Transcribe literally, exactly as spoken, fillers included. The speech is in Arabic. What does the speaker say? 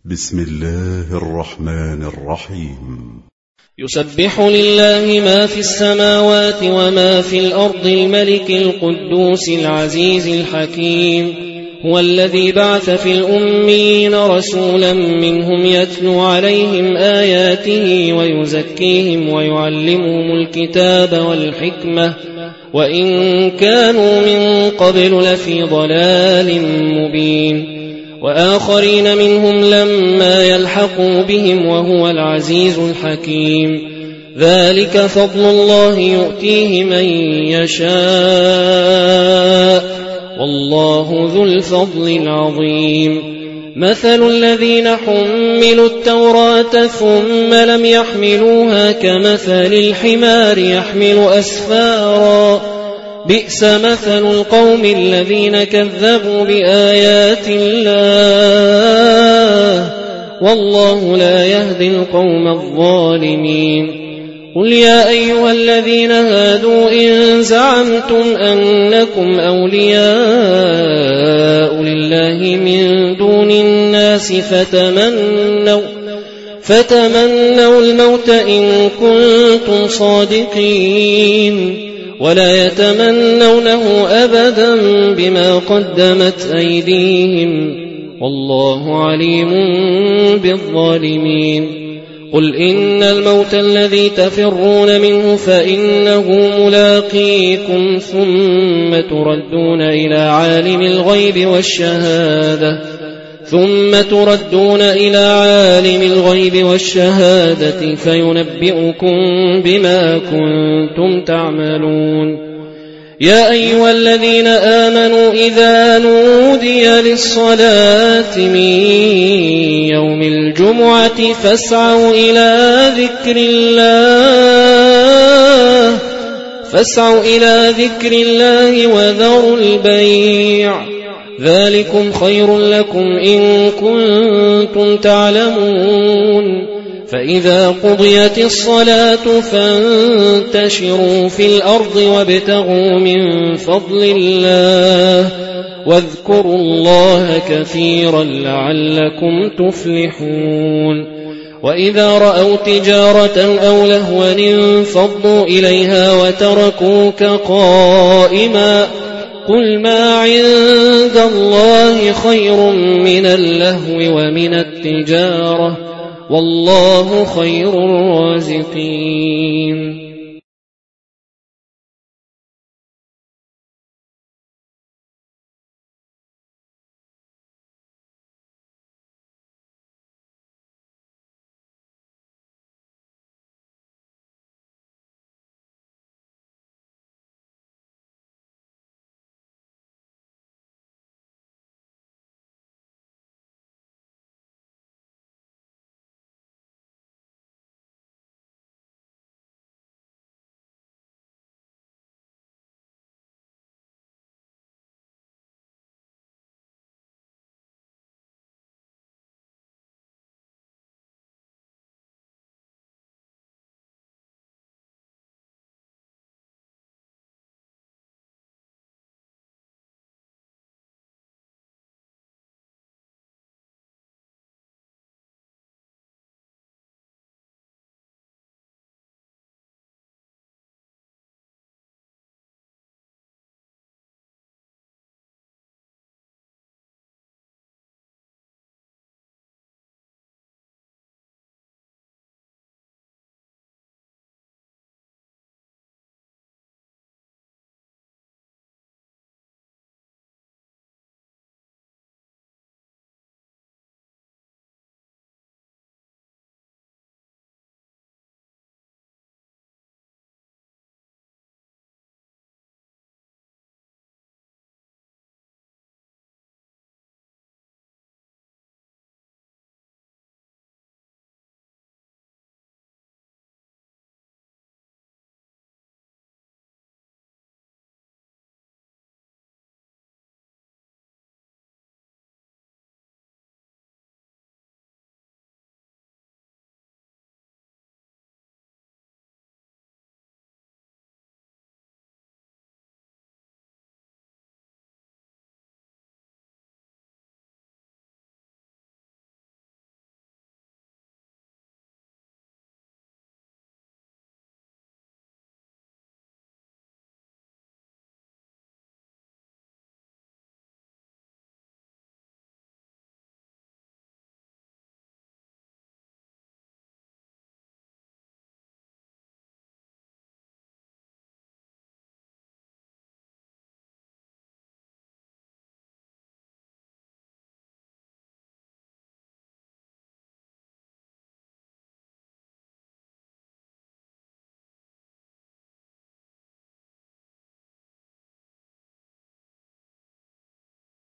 بسم الله الرحمن الرحيم. يسبح لله ما في السماوات وما في الأرض الملك القدوس العزيز الحكيم. هو الذي بعث في الأميين رسولا منهم يتلو عليهم آياته ويزكيهم ويعلمهم الكتاب والحكمة وإن كانوا من قبل لفي ضلال مبين. وآخرين منهم لما يلحقوا بهم وهو العزيز الحكيم. ذلك فضل الله يؤتيه من يشاء والله ذو الفضل العظيم. مثل الذين حملوا التوراة ثم لم يحملوها كمثل الحمار يحمل أسفارا بئس مثل القوم الذين كذبوا بآيات الله والله لا يهدي القوم الظالمين. قل يا أيها الذين هادوا إن زعمتم أنكم أولياء لله من دون الناس فتمنوا فتمنوا الموت إن كنتم صادقين ولا يتمنونه أبدا بما قدمت أيديهم والله عليم بالظالمين. قل إن الموت الذي تفرون منه فإنه ملاقيكم ثم تردون إلى عالم الغيب والشهادة ثم تردون إلى عالم الغيب والشهادة فينبئكم بما كنتم تعملون. يا أيها الذين آمنوا إذا نودي للصلاة من يوم الجمعة فاسعوا إلى ذكر الله فاسعوا إلى ذكر الله وذروا البيع ذلكم خير لكم إن كنتم تعلمون. فإذا قضيت الصلاة فانتشروا في الأرض وابتغوا من فضل الله واذكروا الله كثيرا لعلكم تفلحون. وإذا رأوا تجارة أو لهوا انفضوا إليها وتركوك قائما قل ما عند الله خير من اللهو ومن التجارة والله خير الرازقين.